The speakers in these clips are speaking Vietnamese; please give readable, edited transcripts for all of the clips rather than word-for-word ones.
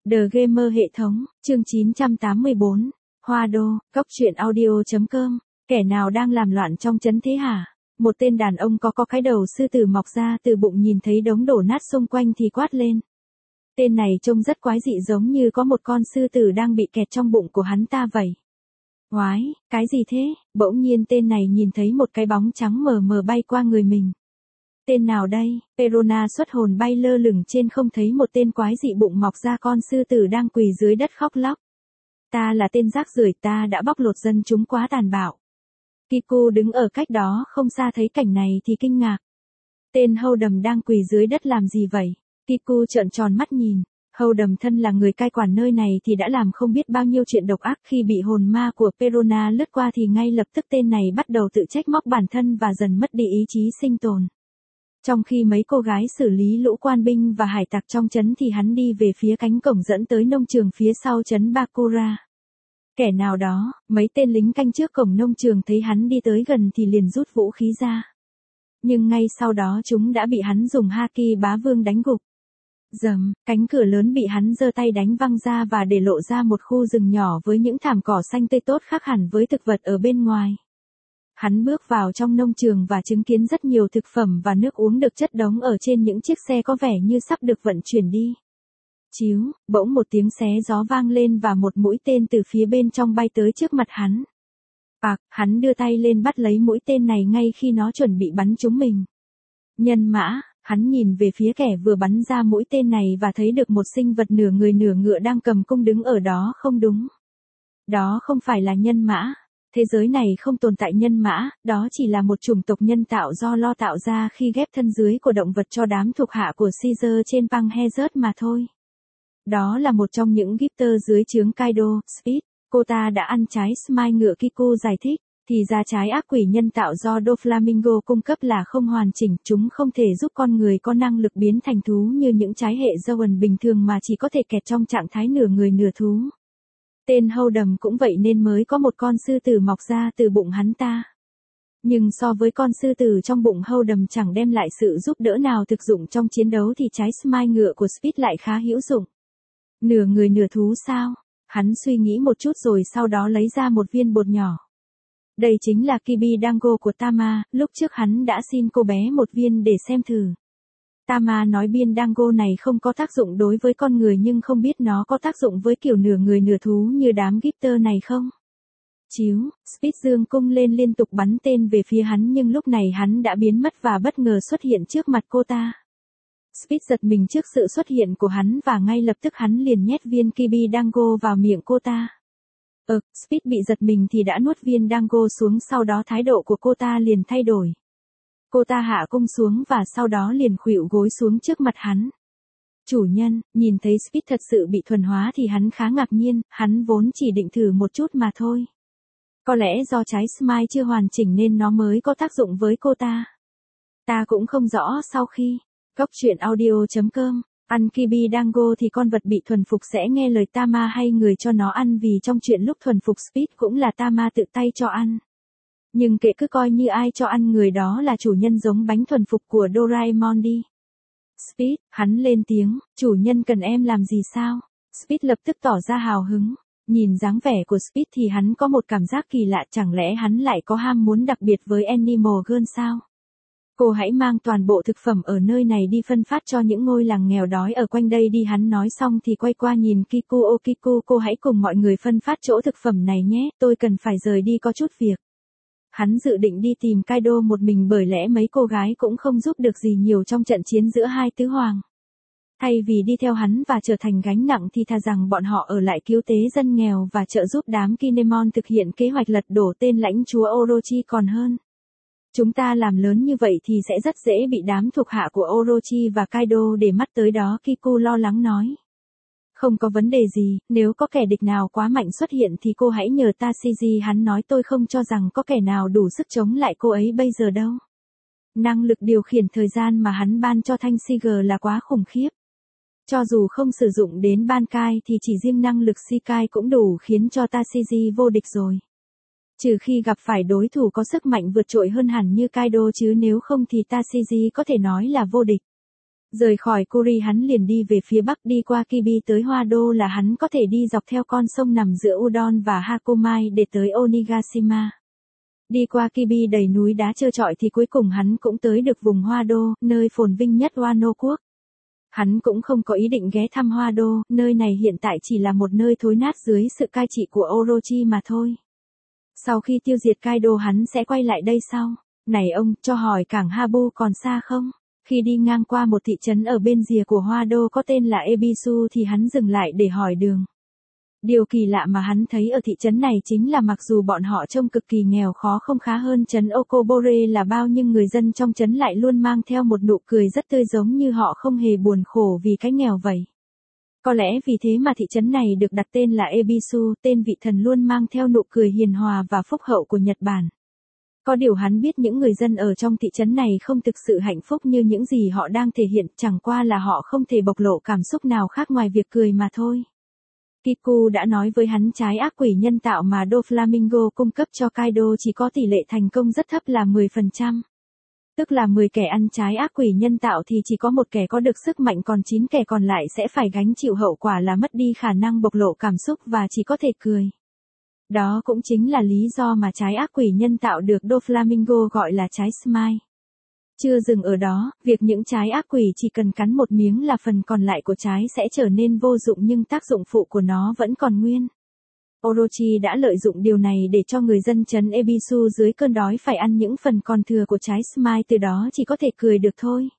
The Gamer hệ thống, chương 984, Hoa Đô, Cóc truyện audio.com, kẻ nào đang làm loạn trong trấn thế hả? Một tên đàn ông có cái đầu sư tử mọc ra từ bụng nhìn thấy đống đổ nát xung quanh thì quát lên. Tên này trông rất quái dị giống như có một con sư tử đang bị kẹt trong bụng của hắn ta vậy. Oái, cái gì thế? Bỗng nhiên tên này nhìn thấy một cái bóng trắng mờ mờ bay qua người mình. Tên nào đây? Perona xuất hồn bay lơ lửng trên không thấy một tên quái dị bụng mọc ra con sư tử đang quỳ dưới đất khóc lóc. Ta là tên rác rưởi, ta đã bóc lột dân chúng quá tàn bạo. Kiku đứng ở cách đó không xa thấy cảnh này thì kinh ngạc. Tên hâu đầm đang quỳ dưới đất làm gì vậy? Kiku trợn tròn mắt nhìn. Hâu đầm thân là người cai quản nơi này thì đã làm không biết bao nhiêu chuyện độc ác, khi bị hồn ma của Perona lướt qua thì ngay lập tức tên này bắt đầu tự trách móc bản thân và dần mất đi ý chí sinh tồn. Trong khi mấy cô gái xử lý lũ quan binh và hải tặc trong trấn thì hắn đi về phía cánh cổng dẫn tới nông trường phía sau trấn Bakura. Kẻ nào đó, mấy tên lính canh trước cổng nông trường thấy hắn đi tới gần thì liền rút vũ khí ra. Nhưng ngay sau đó chúng đã bị hắn dùng Haki bá vương đánh gục. Dầm, cánh cửa lớn bị hắn giơ tay đánh văng ra và để lộ ra một khu rừng nhỏ với những thảm cỏ xanh tươi tốt khác hẳn với thực vật ở bên ngoài. Hắn bước vào trong nông trường và chứng kiến rất nhiều thực phẩm và nước uống được chất đống ở trên những chiếc xe có vẻ như sắp được vận chuyển đi. Chíu, bỗng một tiếng xé gió vang lên và một mũi tên từ phía bên trong bay tới trước mặt hắn. Hắn đưa tay lên bắt lấy mũi tên này ngay khi nó chuẩn bị bắn trúng mình. Nhân mã, hắn nhìn về phía kẻ vừa bắn ra mũi tên này và thấy được một sinh vật nửa người nửa ngựa đang cầm cung đứng ở đó. Không đúng. Đó không phải là nhân mã. Thế giới này không tồn tại nhân mã, đó chỉ là một chủng tộc nhân tạo do Lo tạo ra khi ghép thân dưới của động vật cho đám thuộc hạ của Caesar trên Panhazard mà thôi. Đó là một trong những Gipter dưới trướng Kaido, Speed. Cô ta đã ăn trái Smile ngựa, Kiku giải thích. Thì ra trái ác quỷ nhân tạo do Doflamingo cung cấp là không hoàn chỉnh, chúng không thể giúp con người có năng lực biến thành thú như những trái hệ Zoan bình thường mà chỉ có thể kẹt trong trạng thái nửa người nửa thú. Tên hâu đầm cũng vậy nên mới có một con sư tử mọc ra từ bụng hắn ta. Nhưng so với con sư tử trong bụng hâu đầm chẳng đem lại sự giúp đỡ nào thực dụng trong chiến đấu thì trái Smile ngựa của Speed lại khá hữu dụng. Nửa người nửa thú sao? Hắn suy nghĩ một chút rồi sau đó lấy ra một viên bột nhỏ. Đây chính là Kibi Dango của Tama, lúc trước hắn đã xin cô bé một viên để xem thử. Tama nói viên Dango này không có tác dụng đối với con người nhưng không biết nó có tác dụng với kiểu nửa người nửa thú như đám Gipter này không? Chíu, Speed dương cung lên liên tục bắn tên về phía hắn nhưng lúc này hắn đã biến mất và bất ngờ xuất hiện trước mặt cô ta. Speed giật mình trước sự xuất hiện của hắn và ngay lập tức hắn liền nhét viên Kibi Dango vào miệng cô ta. Speed bị giật mình thì đã nuốt viên Dango xuống, sau đó thái độ của cô ta liền thay đổi. Cô ta hạ cung xuống và sau đó liền khuỵu gối xuống trước mặt hắn. Chủ nhân, nhìn thấy Speed thật sự bị thuần hóa thì hắn khá ngạc nhiên, hắn vốn chỉ định thử một chút mà thôi. Có lẽ do trái Smile chưa hoàn chỉnh nên nó mới có tác dụng với cô ta. Ta cũng không rõ. Sau khi Cóc truyện audio.com ăn Kibi Dango thì con vật bị thuần phục sẽ nghe lời Tama hay người cho nó ăn, vì trong chuyện lúc thuần phục Speed cũng là Tama tự tay cho ăn. Nhưng kệ, cứ coi như ai cho ăn người đó là chủ nhân, giống bánh thuần phục của Doraemon đi. Speed, hắn lên tiếng, chủ nhân cần em làm gì sao? Speed lập tức tỏ ra hào hứng. Nhìn dáng vẻ của Speed thì hắn có một cảm giác kỳ lạ, chẳng lẽ hắn lại có ham muốn đặc biệt với Animal Girl sao? Cô hãy mang toàn bộ thực phẩm ở nơi này đi phân phát cho những ngôi làng nghèo đói ở quanh đây đi. Hắn nói xong thì quay qua nhìn Kiku. Kiku, cô hãy cùng mọi người phân phát chỗ thực phẩm này nhé, tôi cần phải rời đi có chút việc. Hắn dự định đi tìm Kaido một mình bởi lẽ mấy cô gái cũng không giúp được gì nhiều trong trận chiến giữa hai tứ hoàng. Thay vì đi theo hắn và trở thành gánh nặng thì thà rằng bọn họ ở lại cứu tế dân nghèo và trợ giúp đám Kinemon thực hiện kế hoạch lật đổ tên lãnh chúa Orochi còn hơn. Chúng ta làm lớn như vậy thì sẽ rất dễ bị đám thuộc hạ của Orochi và Kaido để mắt tới đó, Kiku lo lắng nói. Không có vấn đề gì, nếu có kẻ địch nào quá mạnh xuất hiện thì cô hãy nhờ Tashigi, hắn nói. Tôi không cho rằng có kẻ nào đủ sức chống lại cô ấy bây giờ đâu. Năng lực điều khiển thời gian mà hắn ban cho Thanh Siger là quá khủng khiếp. Cho dù không sử dụng đến Bankai thì chỉ riêng năng lực Shikai cũng đủ khiến cho Tashigi vô địch rồi. Trừ khi gặp phải đối thủ có sức mạnh vượt trội hơn hẳn như Kaido chứ nếu không thì Tashigi có thể nói là vô địch. Rời khỏi Kuri hắn liền đi về phía bắc đi qua Kibi tới Hoa Đô là hắn có thể đi dọc theo con sông nằm giữa Udon và Hakomai để tới Onigashima. Đi qua Kibi đầy núi đá trơ trọi thì cuối cùng hắn cũng tới được vùng Hoa Đô, nơi phồn vinh nhất Wano quốc. Hắn cũng không có ý định ghé thăm Hoa Đô, nơi này hiện tại chỉ là một nơi thối nát dưới sự cai trị của Orochi mà thôi. Sau khi tiêu diệt Kaido hắn sẽ quay lại đây sau. Này ông, cho hỏi cảng Habu còn xa không? Khi đi ngang qua một thị trấn ở bên rìa của Hoa Đô có tên là Ebisu thì hắn dừng lại để hỏi đường. Điều kỳ lạ mà hắn thấy ở thị trấn này chính là mặc dù bọn họ trông cực kỳ nghèo khó không khá hơn trấn Okobore là bao nhưng người dân trong trấn lại luôn mang theo một nụ cười rất tươi giống như họ không hề buồn khổ vì cái nghèo vậy. Có lẽ vì thế mà thị trấn này được đặt tên là Ebisu, tên vị thần luôn mang theo nụ cười hiền hòa và phúc hậu của Nhật Bản. Có điều hắn biết những người dân ở trong thị trấn này không thực sự hạnh phúc như những gì họ đang thể hiện, chẳng qua là họ không thể bộc lộ cảm xúc nào khác ngoài việc cười mà thôi. Kiku đã nói với hắn trái ác quỷ nhân tạo mà Doflamingo cung cấp cho Kaido chỉ có tỷ lệ thành công rất thấp là 10%. Tức là 10 kẻ ăn trái ác quỷ nhân tạo thì chỉ có một kẻ có được sức mạnh còn 9 kẻ còn lại sẽ phải gánh chịu hậu quả là mất đi khả năng bộc lộ cảm xúc và chỉ có thể cười. Đó cũng chính là lý do mà trái ác quỷ nhân tạo được Doflamingo gọi là trái Smile. Chưa dừng ở đó, việc những trái ác quỷ chỉ cần cắn một miếng là phần còn lại của trái sẽ trở nên vô dụng nhưng tác dụng phụ của nó vẫn còn nguyên. Orochi đã lợi dụng điều này để cho người dân trấn Ebisu dưới cơn đói phải ăn những phần còn thừa của trái Smile từ đó chỉ có thể cười được thôi.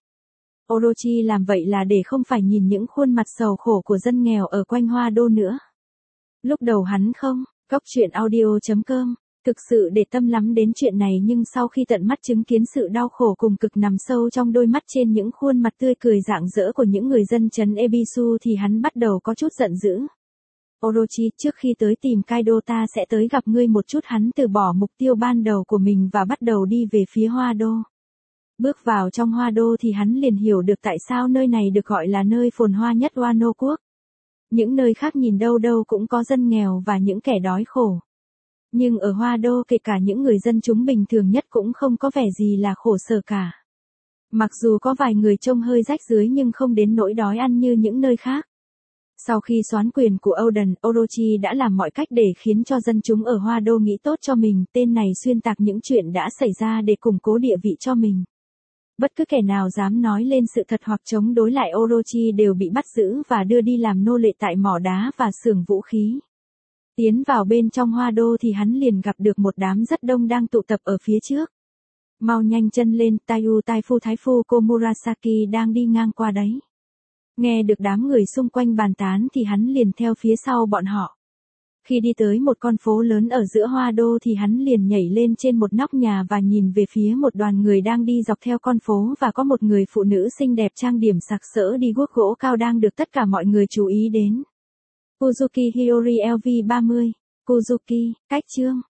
Orochi làm vậy là để không phải nhìn những khuôn mặt sầu khổ của dân nghèo ở quanh Hoa Đô nữa. Lúc đầu hắn không, Cóc truyện audio.com, thực sự để tâm lắm đến chuyện này nhưng sau khi tận mắt chứng kiến sự đau khổ cùng cực nằm sâu trong đôi mắt trên những khuôn mặt tươi cười rạng rỡ của những người dân trấn Ebisu thì hắn bắt đầu có chút giận dữ. Orochi, trước khi tới tìm Kaido ta sẽ tới gặp ngươi một chút. Hắn từ bỏ mục tiêu ban đầu của mình và bắt đầu đi về phía Hoa Đô. Bước vào trong Hoa Đô thì hắn liền hiểu được tại sao nơi này được gọi là nơi phồn hoa nhất Wano quốc. Những nơi khác nhìn đâu đâu cũng có dân nghèo và những kẻ đói khổ. Nhưng ở Hoa Đô kể cả những người dân chúng bình thường nhất cũng không có vẻ gì là khổ sở cả. Mặc dù có vài người trông hơi rách rưới nhưng không đến nỗi đói ăn như những nơi khác. Sau khi soán quyền của Oden, Orochi đã làm mọi cách để khiến cho dân chúng ở Hoa Đô nghĩ tốt cho mình. Tên này xuyên tạc những chuyện đã xảy ra để củng cố địa vị cho mình. Bất cứ kẻ nào dám nói lên sự thật hoặc chống đối lại Orochi đều bị bắt giữ và đưa đi làm nô lệ tại mỏ đá và xưởng vũ khí. Tiến vào bên trong Hoa Đô thì hắn liền gặp được một đám rất đông đang tụ tập ở phía trước. Mau nhanh chân lên, Taifu Thái Phu Komurasaki đang đi ngang qua đấy. Nghe được đám người xung quanh bàn tán thì hắn liền theo phía sau bọn họ. Khi đi tới một con phố lớn ở giữa Hoa Đô thì hắn liền nhảy lên trên một nóc nhà và nhìn về phía một đoàn người đang đi dọc theo con phố và có một người phụ nữ xinh đẹp trang điểm sặc sỡ đi guốc gỗ cao đang được tất cả mọi người chú ý đến. Kuzuki Hiyori LV30, Kuzuki, cách chương.